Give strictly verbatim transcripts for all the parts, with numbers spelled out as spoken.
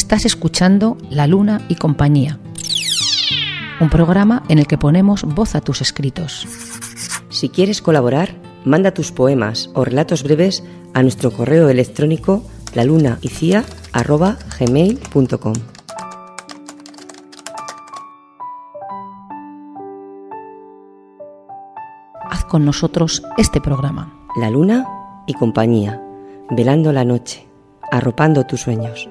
Estás escuchando La Luna y Compañía, un programa en el que ponemos voz a tus escritos. Si quieres colaborar, manda tus poemas o relatos breves a nuestro correo electrónico lalunaicia arroba gmail punto com. Haz con nosotros este programa. La Luna y Compañía, velando la noche, arropando tus sueños.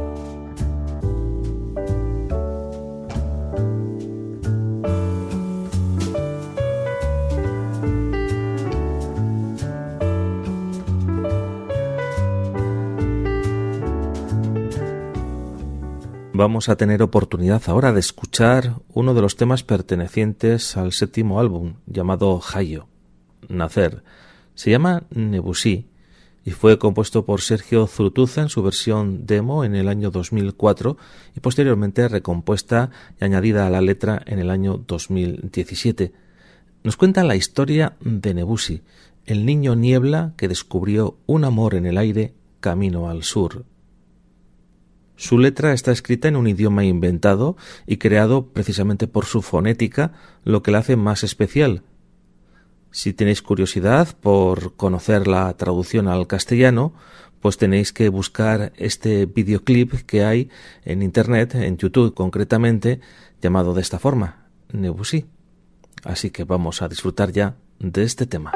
Vamos a tener oportunidad ahora de escuchar uno de los temas pertenecientes al séptimo álbum, llamado Hayo, Nacer. Se llama Nebusi y fue compuesto por Sergio Zurutuza en su versión demo en el año dos mil cuatro y posteriormente recompuesta y añadida a la letra en el año dos mil diecisiete. Nos cuenta la historia de Nebusi, el niño niebla que descubrió un amor en el aire camino al sur. Su letra está escrita en un idioma inventado y creado precisamente por su fonética, lo que la hace más especial. Si tenéis curiosidad por conocer la traducción al castellano, pues tenéis que buscar este videoclip que hay en internet, en YouTube concretamente, llamado de esta forma, Nebusi. Así que vamos a disfrutar ya de este tema.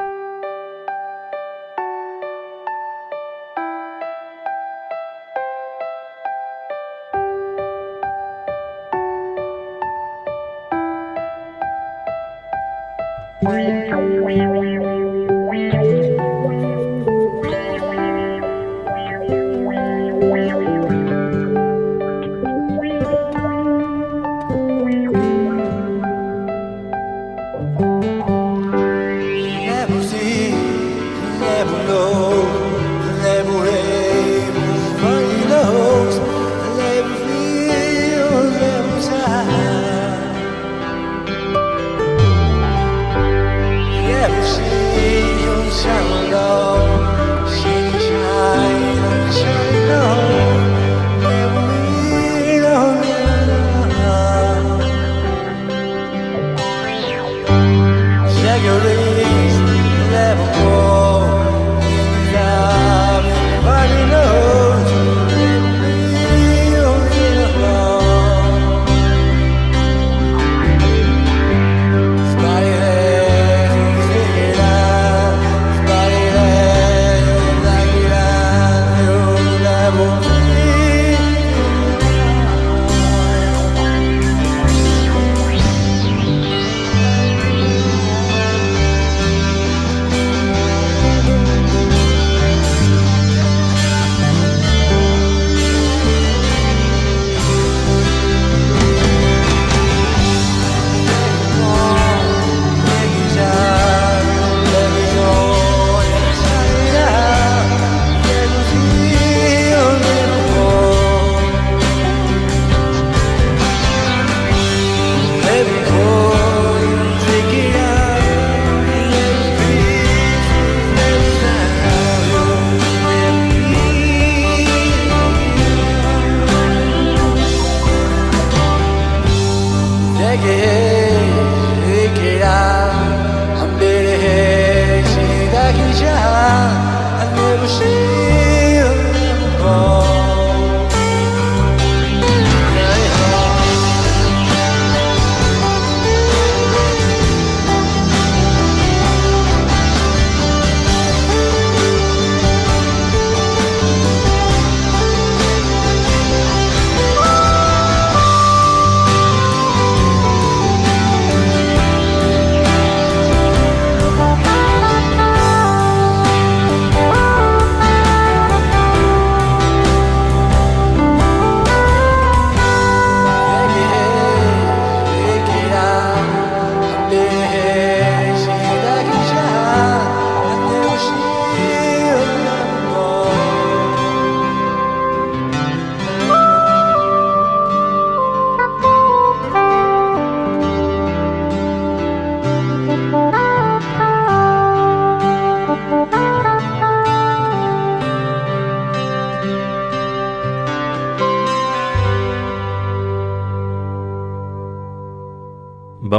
Never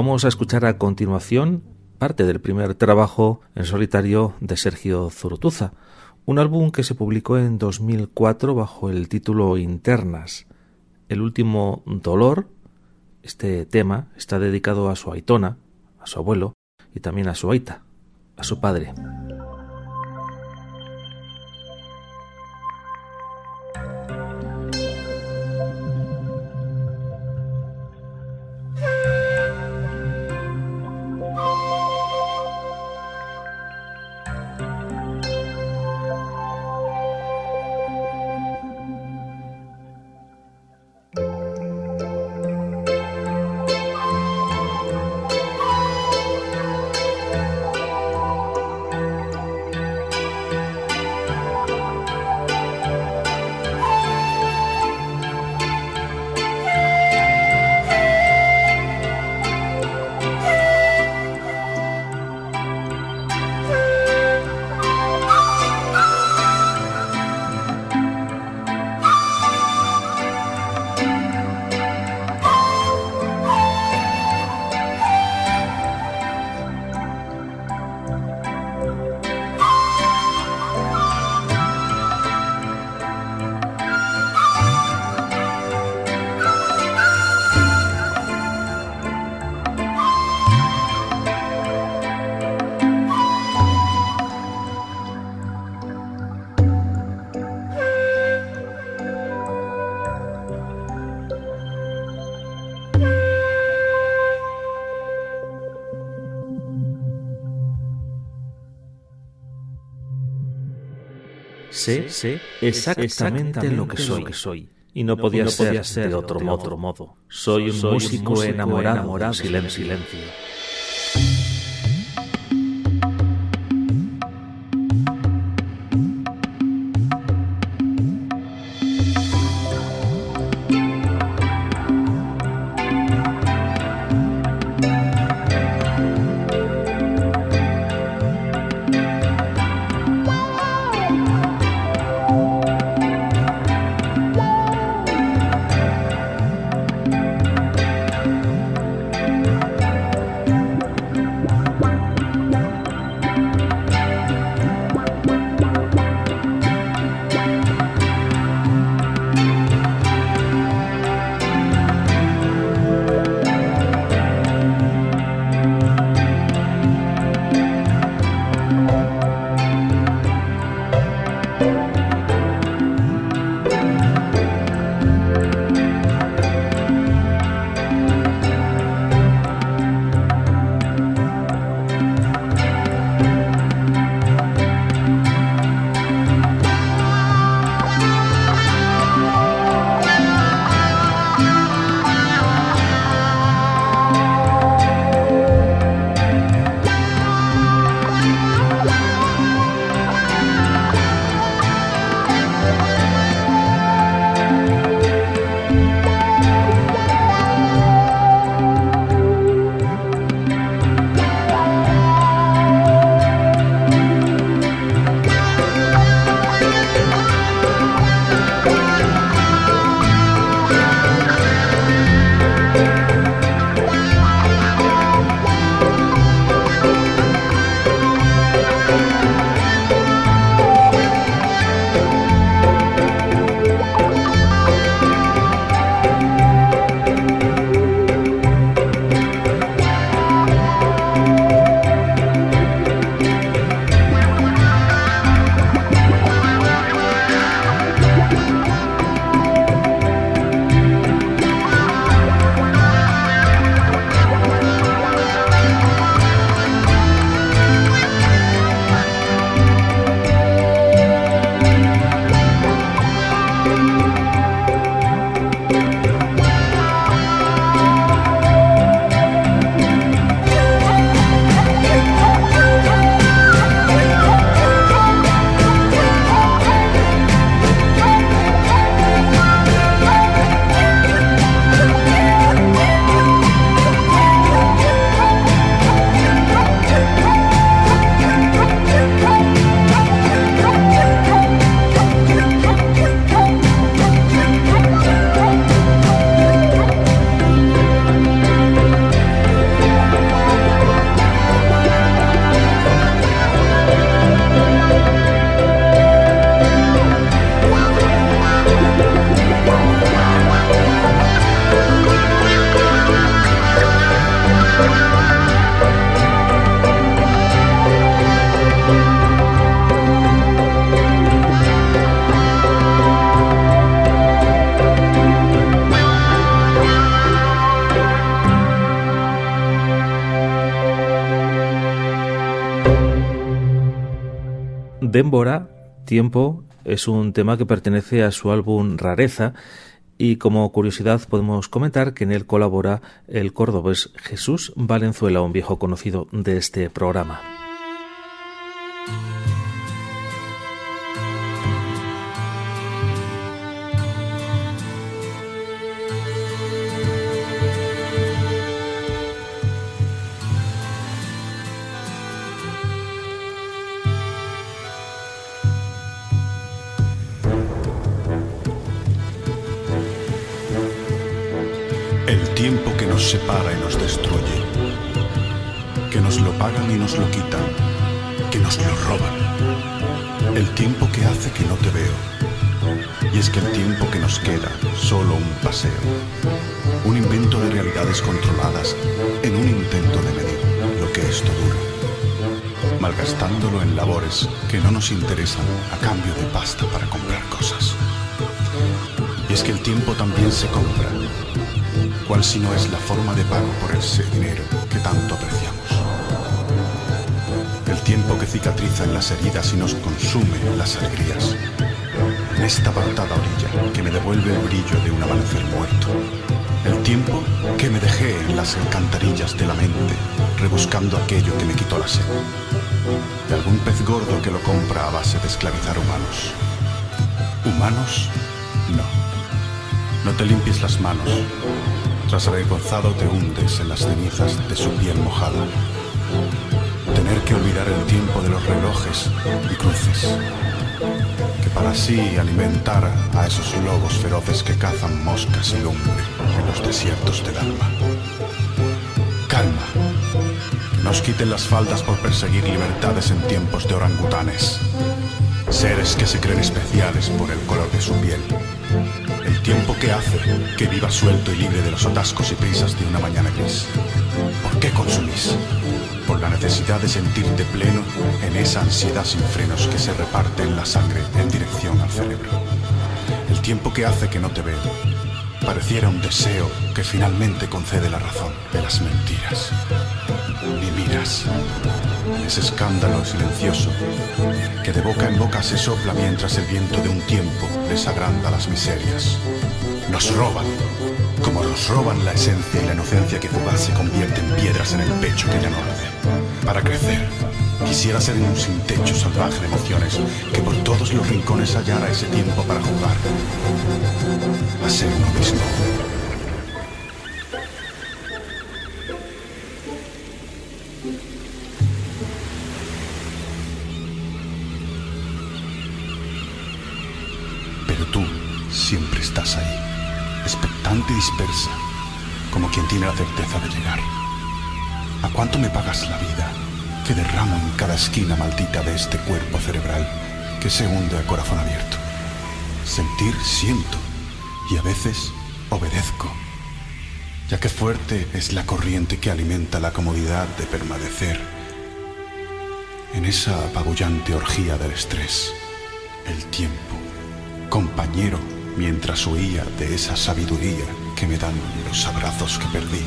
Vamos a escuchar a continuación parte del primer trabajo en solitario de Sergio Zurutuza, un álbum que se publicó en dos mil cuatro bajo el título Internas. El último Dolor, este tema, está dedicado a su aitona, a su abuelo y también a su aita, a su padre. Sé, sé exactamente, exactamente lo que soy, lo que soy. Y no podía, no ser, podía ser de otro, de modo. otro modo. Soy un soy músico, músico enamorado, enamorado silencio. silencio. Démbora, Tiempo, es un tema que pertenece a su álbum Rareza y como curiosidad podemos comentar que en él colabora el cordobés Jesús Valenzuela, un viejo conocido de este programa. Tiempo que nos separa y nos destruye, que nos lo pagan y nos lo quitan, que nos lo roban. El tiempo que hace que no te veo. Y es que el tiempo que nos queda, solo un paseo, un invento de realidades controladas en un intento de medir lo que esto dura, malgastándolo en labores que no nos interesan a cambio de pasta para comprar cosas. Y es que el tiempo también se compra. ¿Cuál si no es la forma de pago por ese dinero que tanto apreciamos? El tiempo que cicatriza en las heridas y nos consume en las alegrías. En esta apartada orilla que me devuelve el brillo de un amanecer muerto. El tiempo que me dejé en las alcantarillas de la mente, rebuscando aquello que me quitó la sed. De algún pez gordo que lo compra a base de esclavizar humanos. ¿Humanos? No. No te limpies las manos. Tras haber gozado te hundes en las cenizas de su piel mojada. Tener que olvidar el tiempo de los relojes y cruces, que para así alimentar a esos lobos feroces que cazan moscas y lumbre en los desiertos del alma. Calma, que nos quiten las faldas por perseguir libertades en tiempos de orangutanes, seres que se creen especiales por el color de su piel. El tiempo que hace que viva suelto y libre de los atascos y prisas de una mañana gris. ¿Por qué consumís? Por la necesidad de sentirte pleno en esa ansiedad sin frenos que se reparte en la sangre en dirección al cerebro. El tiempo que hace que no te veo. Pareciera un deseo que finalmente concede la razón de las mentiras. Ni miras. Ese escándalo silencioso que de boca en boca se sopla mientras el viento de un tiempo les agranda las miserias. Nos roban, como nos roban la esencia y la inocencia que fugaz se convierte en piedras en el pecho que ya no arde. Para crecer, quisiera ser un sin techo salvaje de emociones que por todos los rincones hallara ese tiempo para jugar a ser uno mismo. Pero tú siempre estás ahí, expectante y dispersa, como quien tiene la certeza de llegar. ¿A cuánto me pagas la vida que derramo en cada esquina maldita de este cuerpo cerebral que se hunde a corazón abierto? Sentir, siento, y a veces obedezco, ya que fuerte es la corriente que alimenta la comodidad de permanecer en esa apabullante orgía del estrés. El tiempo, compañero, mientras huía de esa sabiduría que me dan los abrazos que perdí.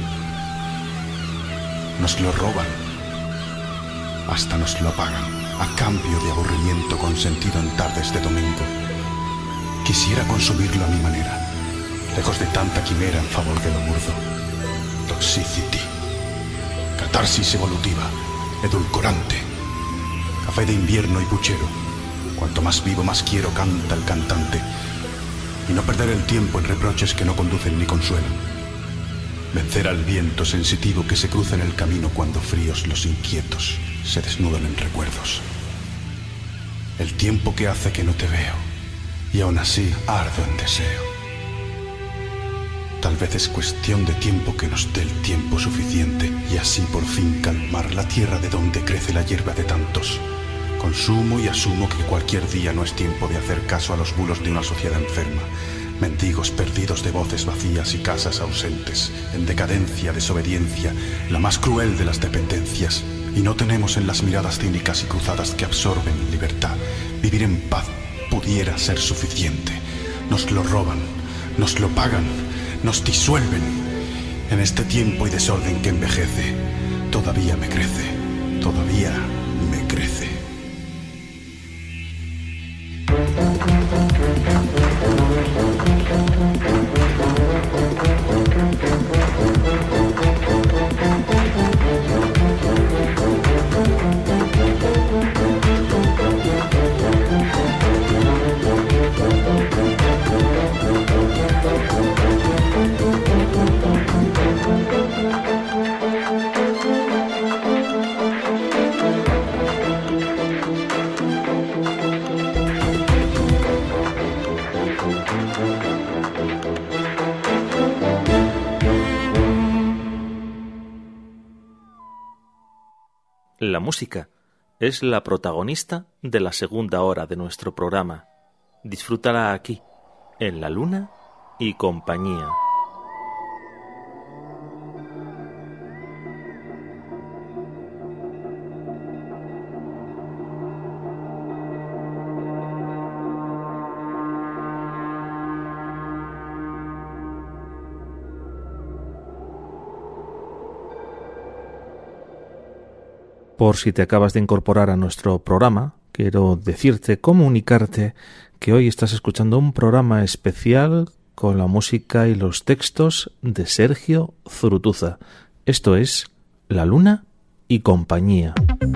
Nos lo roban, hasta nos lo pagan, a cambio de aburrimiento consentido en tardes de domingo. Quisiera consumirlo a mi manera, lejos de tanta quimera en favor de lo burdo. Toxicity, catarsis evolutiva, edulcorante, café de invierno y puchero. Cuanto más vivo, más quiero, canta el cantante. Y no perder el tiempo en reproches que no conducen ni consuelan. Vencer al viento sensitivo que se cruza en el camino cuando fríos los inquietos se desnudan en recuerdos. El tiempo que hace que no te veo, y aún así ardo en deseo. Tal vez es cuestión de tiempo que nos dé el tiempo suficiente, y así por fin calmar la tierra de donde crece la hierba de tantos. Consumo y asumo que cualquier día no es tiempo de hacer caso a los bulos de una sociedad enferma. Mendigos perdidos de voces vacías y casas ausentes, en decadencia, desobediencia, la más cruel de las dependencias. Y no tenemos en las miradas cínicas y cruzadas que absorben libertad. Vivir en paz pudiera ser suficiente. Nos lo roban, nos lo pagan, nos disuelven. En este tiempo y desorden que envejece, todavía me crece, todavía me crece. La música es la protagonista de la segunda hora de nuestro programa. Disfrútala aquí, en La Luna y Compañía. Por si te acabas de incorporar a nuestro programa, quiero decirte, comunicarte que hoy estás escuchando un programa especial con la música y los textos de Sergio Zurutuza. Esto es La Luna y Compañía.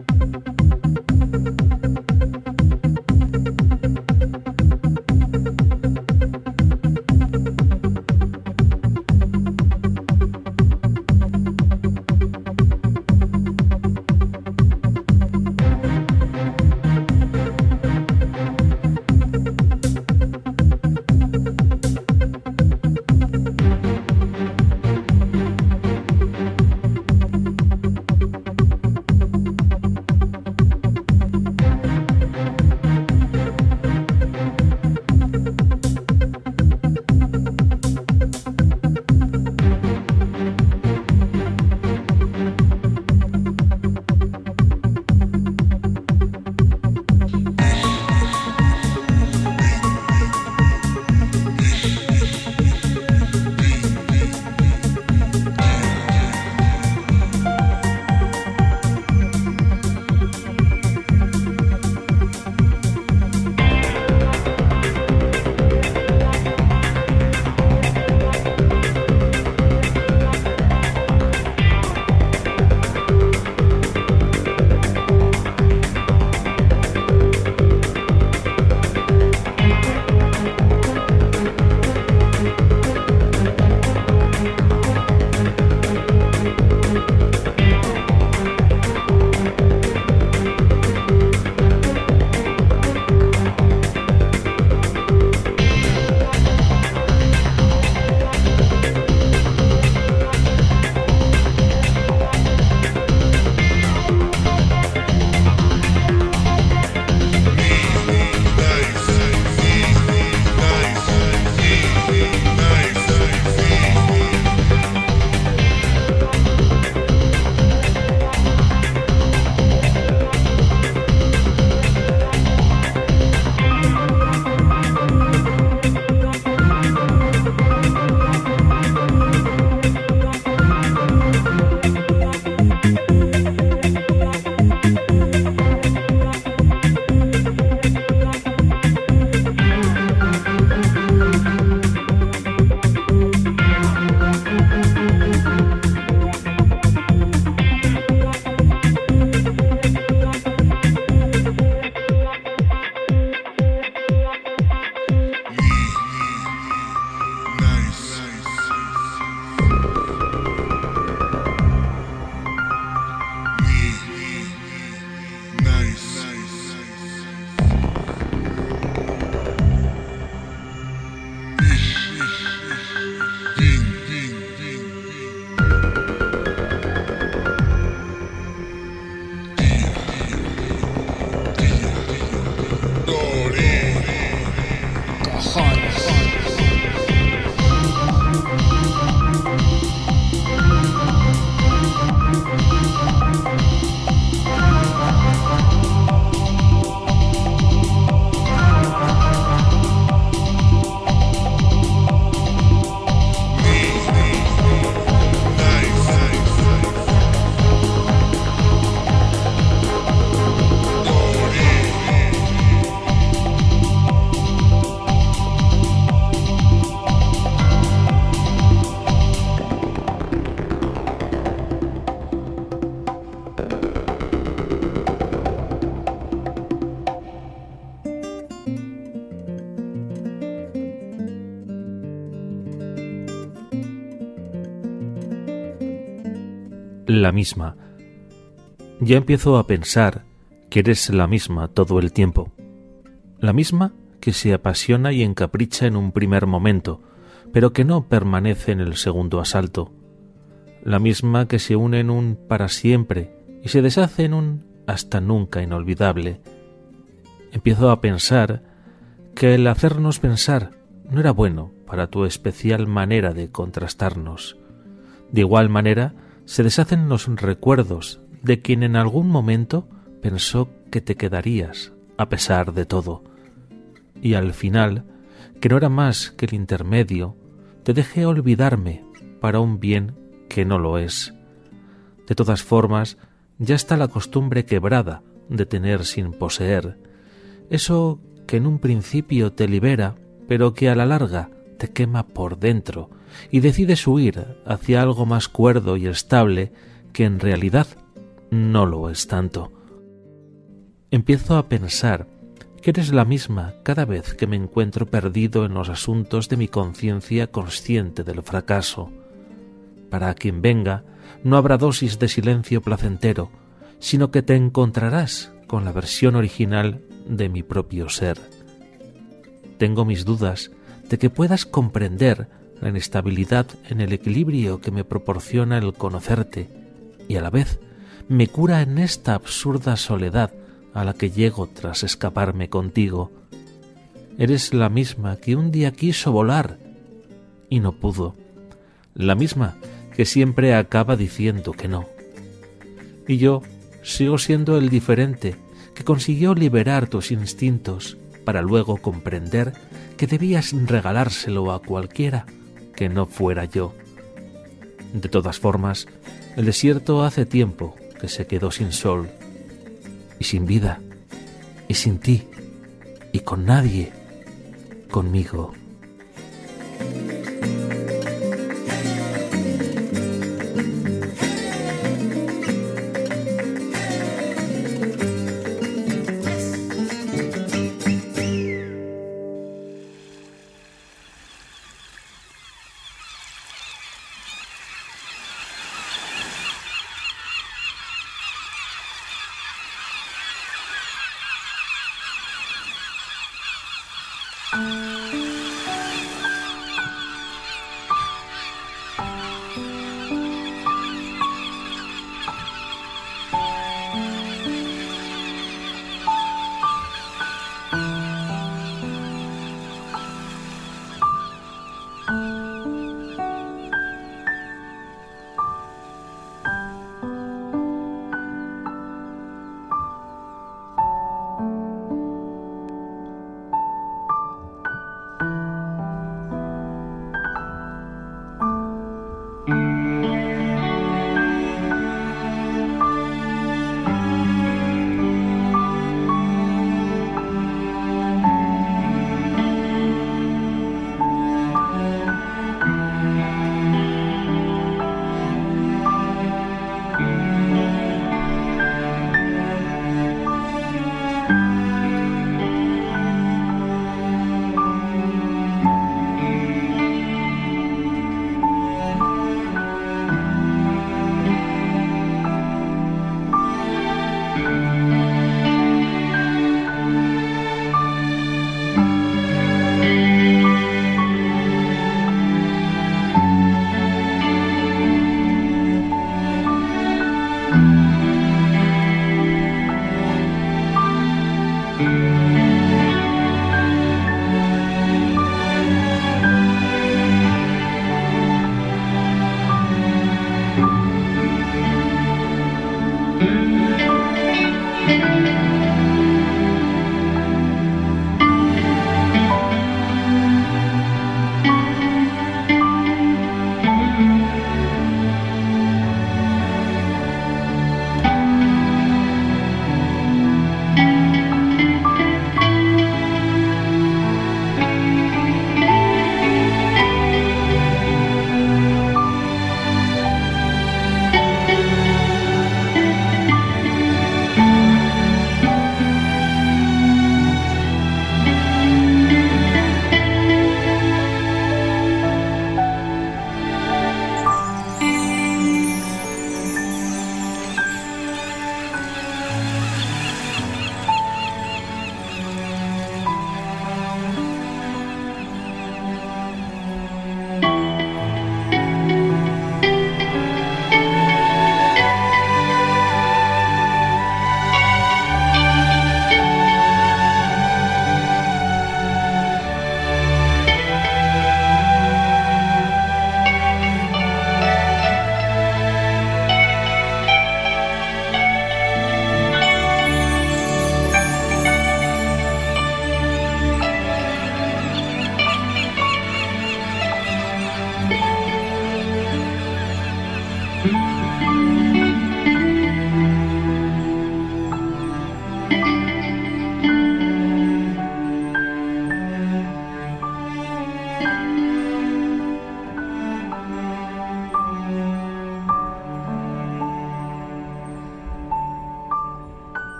La misma. Ya empiezo a pensar que eres la misma todo el tiempo. La misma que se apasiona y encapricha en un primer momento, pero que no permanece en el segundo asalto. La misma que se une en un para siempre y se deshace en un hasta nunca inolvidable. Empiezo a pensar que el hacernos pensar no era bueno para tu especial manera de contrastarnos. De igual manera, se deshacen los recuerdos de quien en algún momento pensó que te quedarías a pesar de todo, y al final, que no era más que el intermedio, te dejé olvidarme para un bien que no lo es. De todas formas, ya está la costumbre quebrada de tener sin poseer, eso que en un principio te libera, pero que a la larga te quema por dentro y decides huir hacia algo más cuerdo y estable que en realidad no lo es tanto. Empiezo a pensar que eres la misma cada vez que me encuentro perdido en los asuntos de mi conciencia consciente del fracaso. Para quien venga, no habrá dosis de silencio placentero, sino que te encontrarás con la versión original de mi propio ser. Tengo mis dudas de que puedas comprender la inestabilidad en el equilibrio que me proporciona el conocerte y a la vez me cura en esta absurda soledad a la que llego tras escaparme contigo. Eres la misma que un día quiso volar y no pudo, la misma que siempre acaba diciendo que no. Y yo sigo siendo el diferente que consiguió liberar tus instintos para luego comprender que debías regalárselo a cualquiera que no fuera yo. De todas formas, el desierto hace tiempo que se quedó sin sol, y sin vida, y sin ti, y con nadie, conmigo.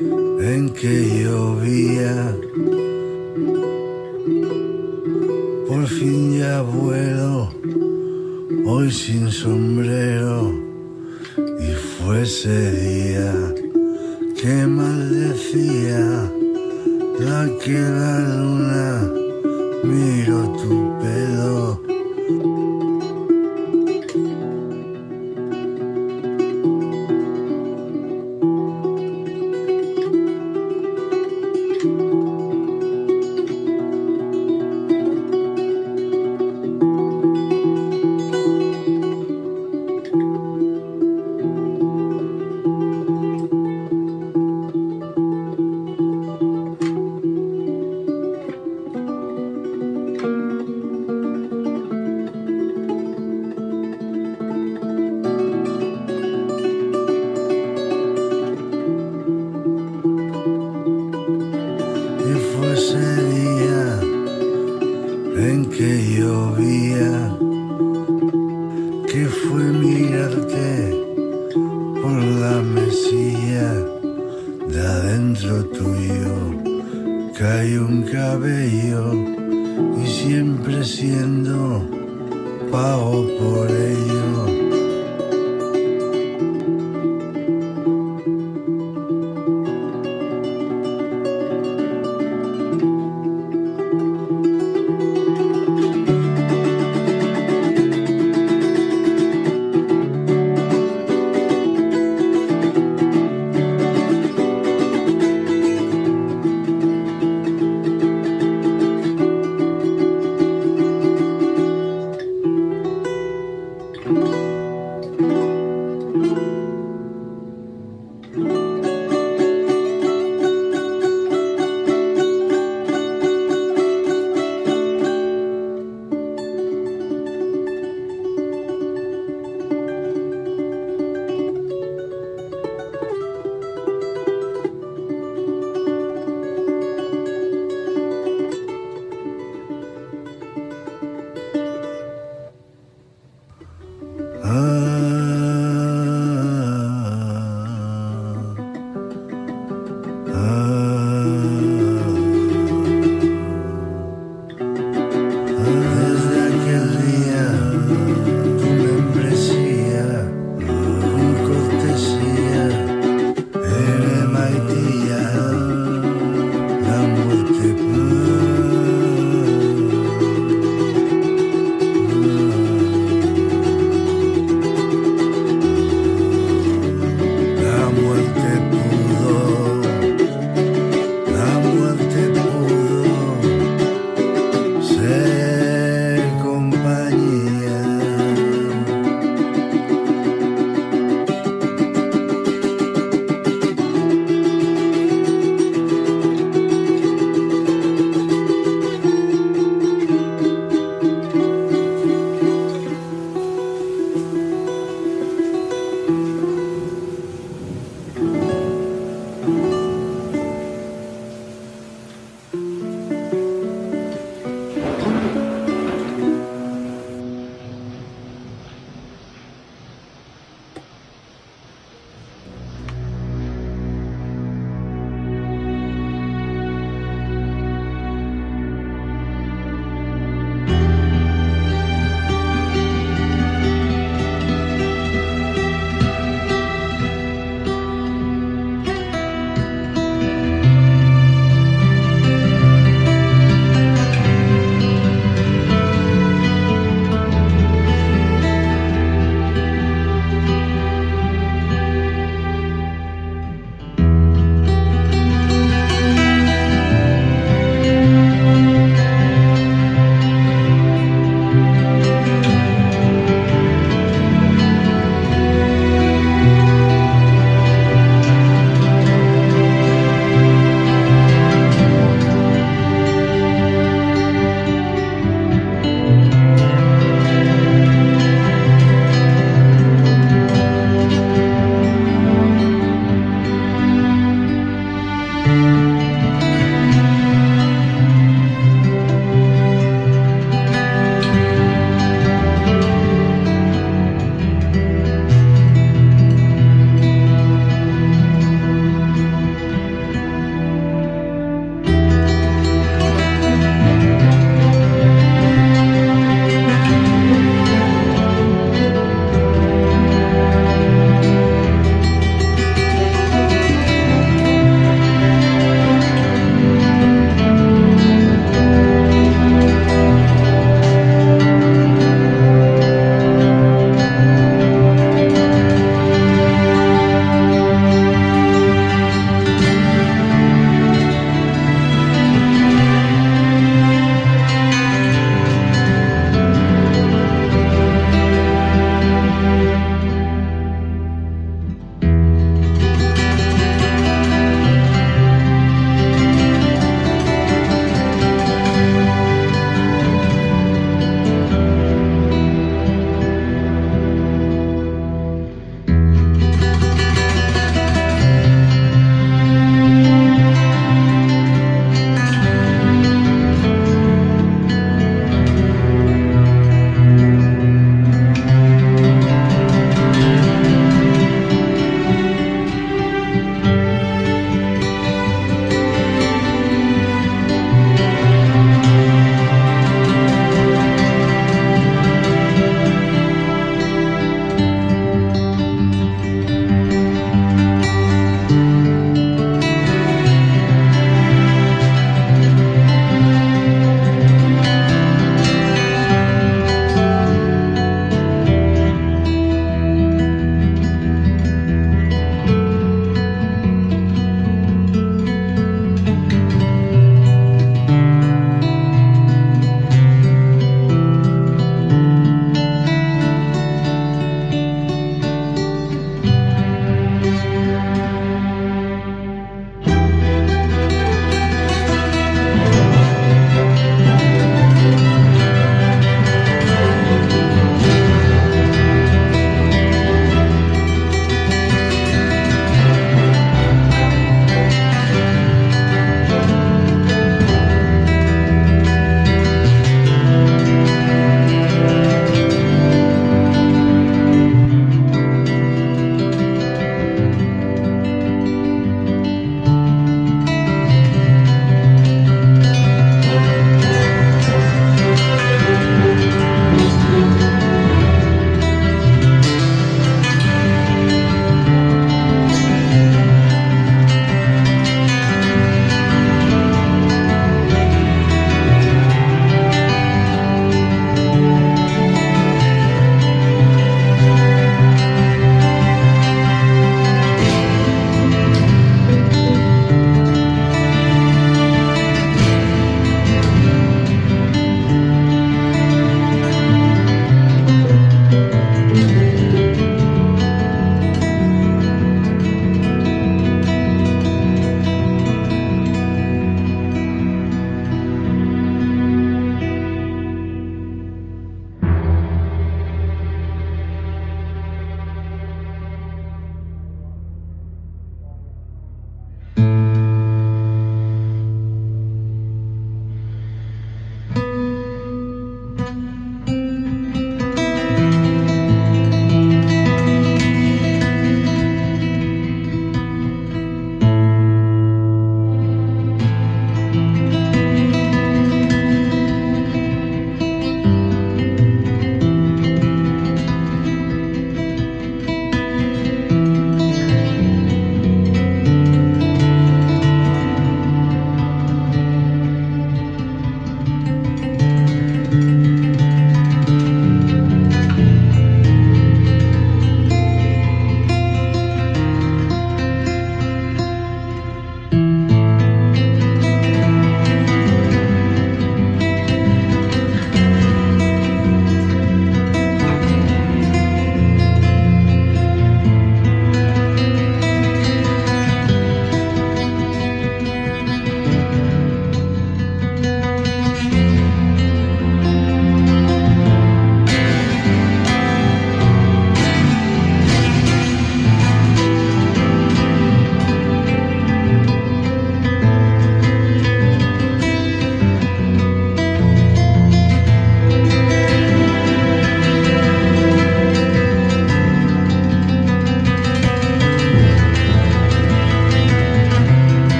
en que llovía. Por fin ya vuelo, hoy sin sombrero, y fue ese día que maldecía la que la luna miró tu pelo.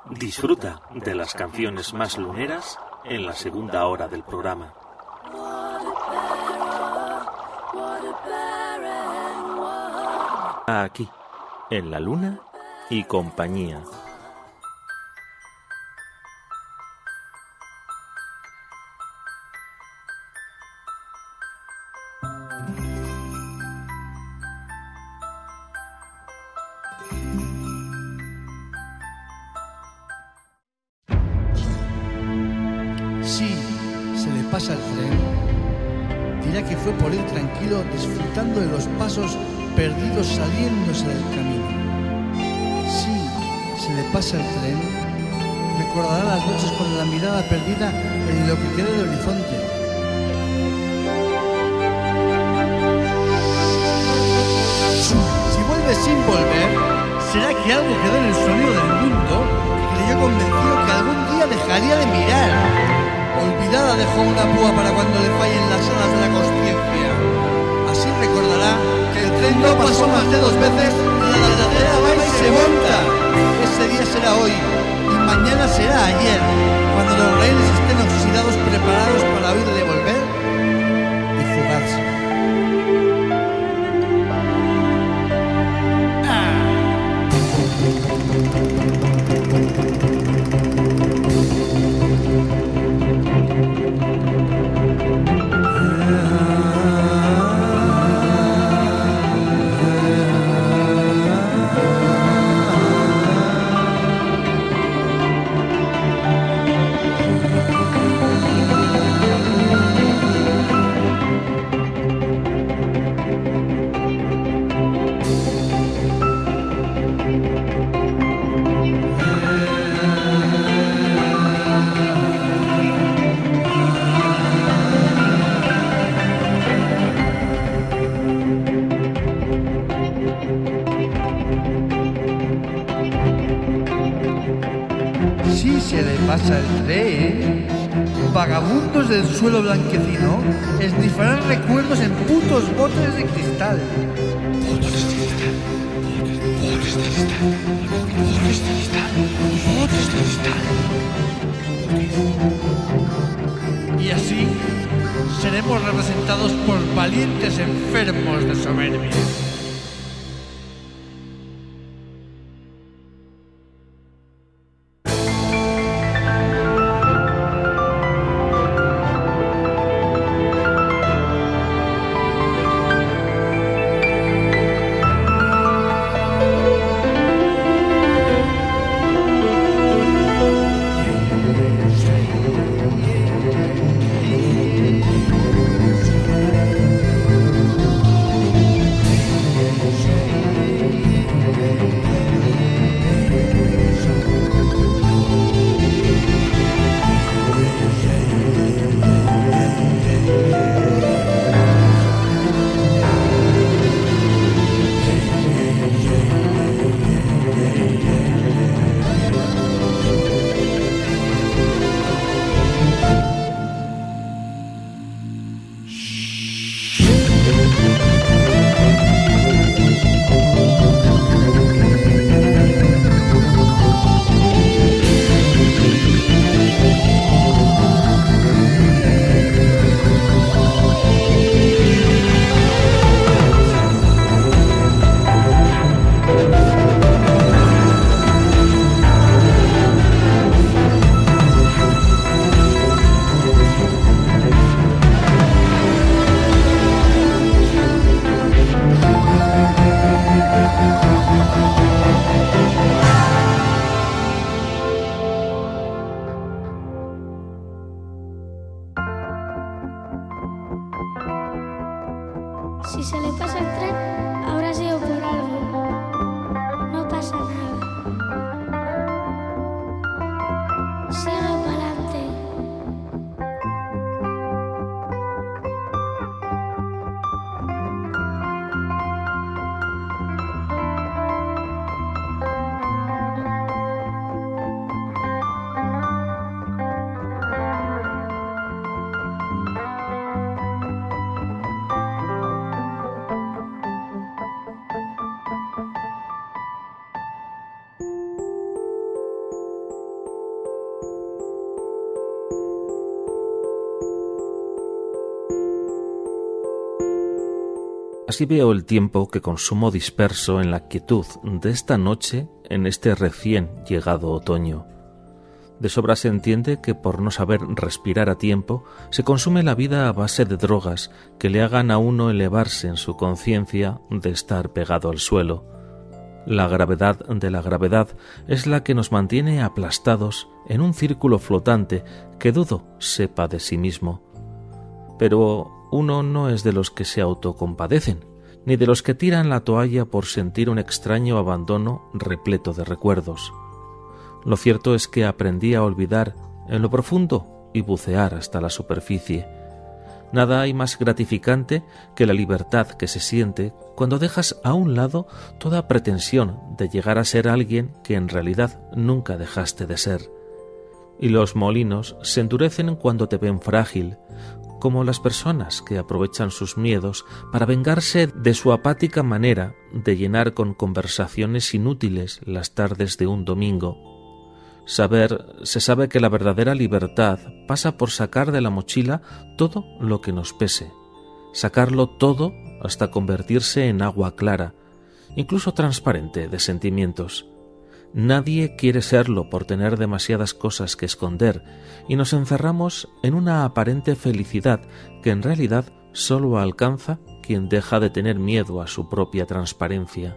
Disfruta de las canciones más luneras en la segunda hora del programa. Aquí, en La Luna y Compañía. Sí, se le pasa el tren. Dirá que fue por ir tranquilo, disfrutando de los pasos perdidos saliéndose del camino. Sí, se le pasa el tren. Recordará las noches con la mirada perdida en lo que queda del horizonte. Si vuelve sin volver, será que algo quedó en el sonido del mundo que creyó convencido que algún día dejaría de mirar. Olvidada dejó una púa para cuando le fallen las alas de la conciencia. Así recordará que el tren no pasó más de dos veces y la ladradera va y se monta. Ese día será hoy y mañana será ayer, cuando los rehenes estén oxidados preparados para huir de volver y fugarse. El tren, vagabundos del suelo blanquecino esnifarán recuerdos en putos botes de cristal. Botes de cristal, botes de cristal, botes de cristal, botes de cristal. Y así seremos representados por valientes enfermos de soberbia. Así veo el tiempo que consumo disperso en la quietud de esta noche en este recién llegado otoño. De sobra se entiende que por no saber respirar a tiempo se consume la vida a base de drogas que le hagan a uno elevarse en su conciencia de estar pegado al suelo. La gravedad de la gravedad es la que nos mantiene aplastados en un círculo flotante que dudo sepa de sí mismo. Pero uno no es de los que se autocompadecen, ni de los que tiran la toalla por sentir un extraño abandono repleto de recuerdos. Lo cierto es que aprendí a olvidar en lo profundo y bucear hasta la superficie. Nada hay más gratificante que la libertad que se siente cuando dejas a un lado toda pretensión de llegar a ser alguien que en realidad nunca dejaste de ser. Y los molinos se endurecen cuando te ven frágil, como las personas que aprovechan sus miedos para vengarse de su apática manera de llenar con conversaciones inútiles las tardes de un domingo. Saber, se sabe que la verdadera libertad pasa por sacar de la mochila todo lo que nos pese, sacarlo todo hasta convertirse en agua clara, incluso transparente de sentimientos. Nadie quiere serlo por tener demasiadas cosas que esconder y nos encerramos en una aparente felicidad que en realidad solo alcanza quien deja de tener miedo a su propia transparencia.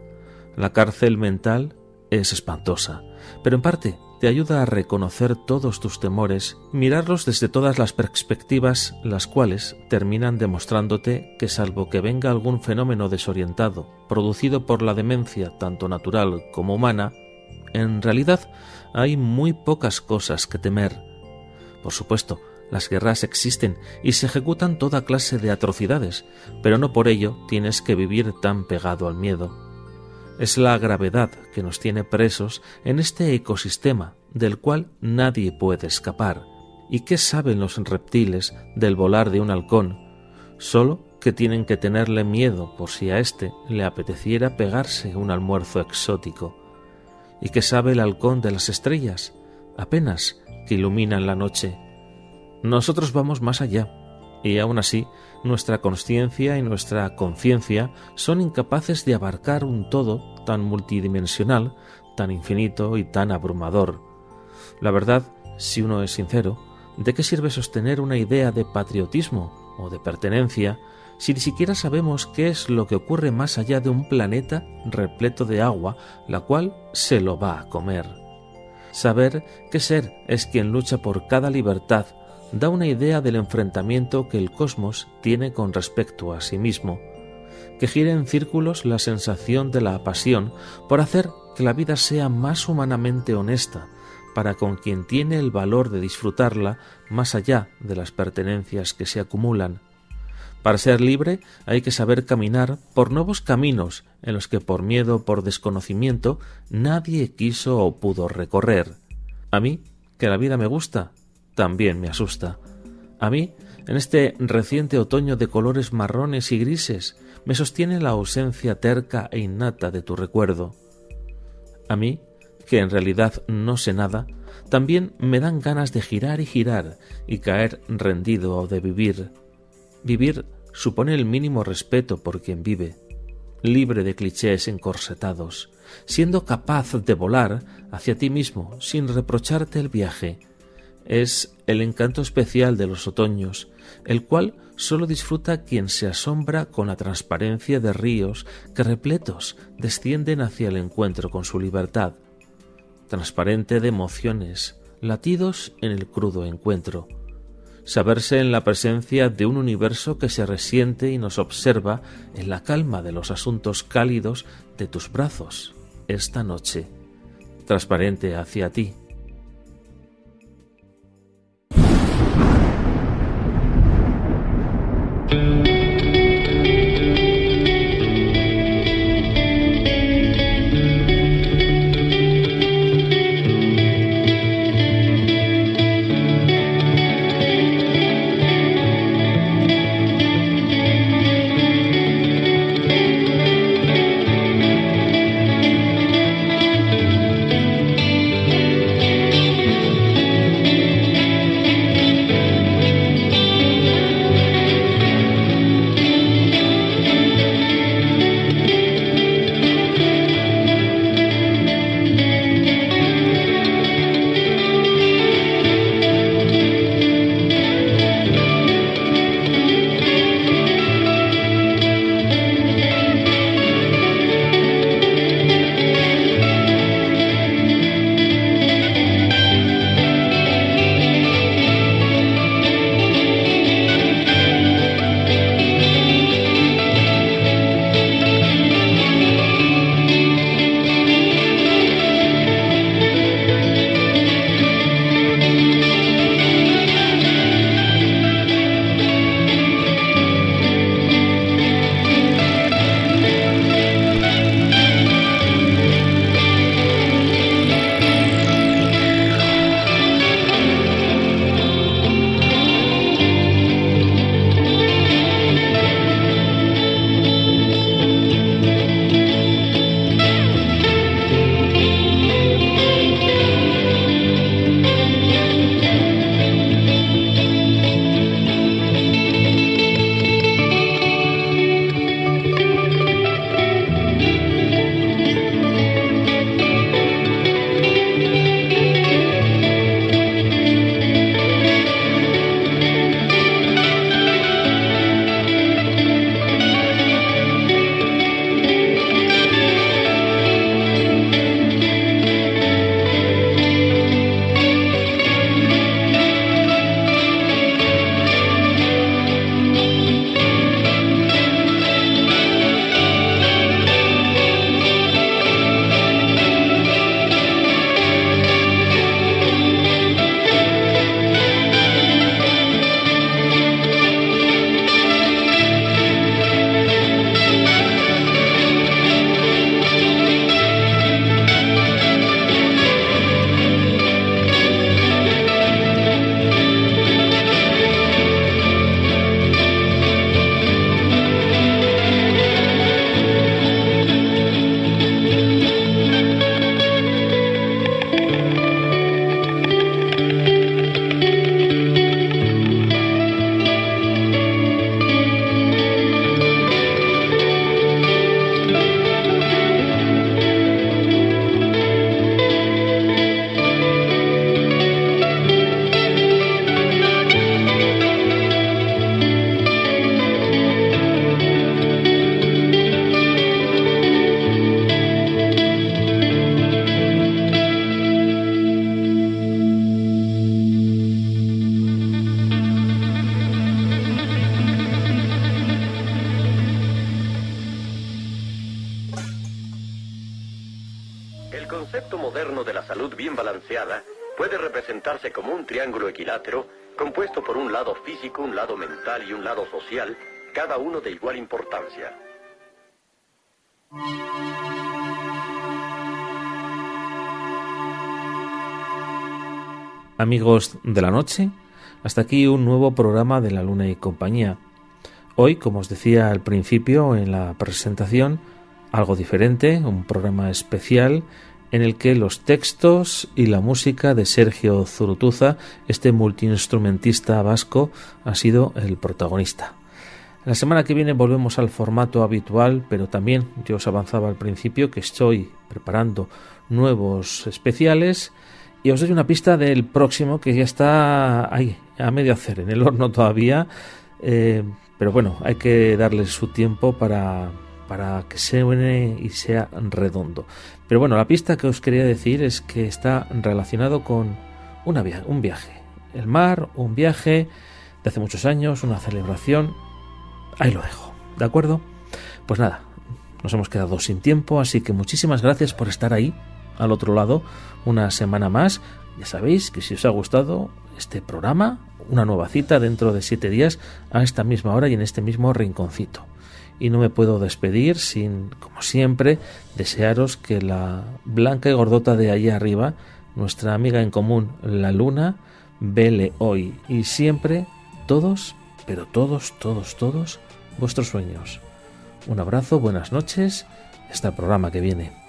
La cárcel mental es espantosa, pero en parte te ayuda a reconocer todos tus temores, mirarlos desde todas las perspectivas, las cuales terminan demostrándote que salvo que venga algún fenómeno desorientado, producido por la demencia tanto natural como humana, en realidad hay muy pocas cosas que temer. Por supuesto, las guerras existen y se ejecutan toda clase de atrocidades, pero no por ello tienes que vivir tan pegado al miedo. Es la gravedad que nos tiene presos en este ecosistema del cual nadie puede escapar. ¿Y qué saben los reptiles del volar de un halcón? Solo que tienen que tenerle miedo por si a éste le apeteciera pegarse un almuerzo exótico. ¿Y qué sabe el halcón de las estrellas? Apenas que iluminan la noche. Nosotros vamos más allá, y aún así nuestra consciencia y nuestra conciencia son incapaces de abarcar un todo tan multidimensional, tan infinito y tan abrumador. La verdad, si uno es sincero, ¿de qué sirve sostener una idea de patriotismo o de pertenencia si ni siquiera sabemos qué es lo que ocurre más allá de un planeta repleto de agua, la cual se lo va a comer? Saber qué ser es quien lucha por cada libertad da una idea del enfrentamiento que el cosmos tiene con respecto a sí mismo, que gira en círculos la sensación de la pasión por hacer que la vida sea más humanamente honesta para con quien tiene el valor de disfrutarla más allá de las pertenencias que se acumulan. Para ser libre hay que saber caminar por nuevos caminos en los que por miedo o por desconocimiento nadie quiso o pudo recorrer. A mí, que la vida me gusta, también me asusta. A mí, en este reciente otoño de colores marrones y grises, me sostiene la ausencia terca e innata de tu recuerdo. A mí, que en realidad no sé nada, también me dan ganas de girar y girar y caer rendido o de vivir. Vivir supone el mínimo respeto por quien vive, libre de clichés encorsetados, siendo capaz de volar hacia ti mismo sin reprocharte el viaje. Es el encanto especial de los otoños, el cual solo disfruta quien se asombra con la transparencia de ríos que repletos descienden hacia el encuentro con su libertad, transparente de emociones, latidos en el crudo encuentro. Saberse en la presencia de un universo que se resiente y nos observa en la calma de los asuntos cálidos de tus brazos esta noche, transparente hacia ti. concepto moderno de la salud bien balanceada puede representarse como un triángulo equilátero compuesto por un lado físico, un lado mental y un lado social, cada uno de igual importancia. Amigos de la noche, hasta aquí un nuevo programa de La Luna y Compañía. Hoy, como os decía al principio en la presentación, algo diferente, un programa especial en el que los textos y la música de Sergio Zurutuza, este multiinstrumentista vasco, ha sido el protagonista. La semana que viene volvemos al formato habitual, pero también yo os avanzaba al principio que estoy preparando nuevos especiales y os doy una pista del próximo que ya está ahí, a medio hacer, en el horno todavía, eh, pero bueno, hay que darle su tiempo para... para que se une y sea redondo. Pero bueno, la pista que os quería decir es que está relacionado con una via- un viaje. El mar, un viaje de hace muchos años, una celebración. Ahí lo dejo, ¿de acuerdo? Pues nada, nos hemos quedado sin tiempo, así que muchísimas gracias por estar ahí, al otro lado, una semana más. Ya sabéis que si os ha gustado este programa, una nueva cita dentro de siete días a esta misma hora y en este mismo rinconcito. Y no me puedo despedir sin, como siempre, desearos que la blanca y gordota de allá arriba, nuestra amiga en común, la luna, vele hoy y siempre todos, pero todos, todos, todos, vuestros sueños. Un abrazo, buenas noches, hasta el programa que viene.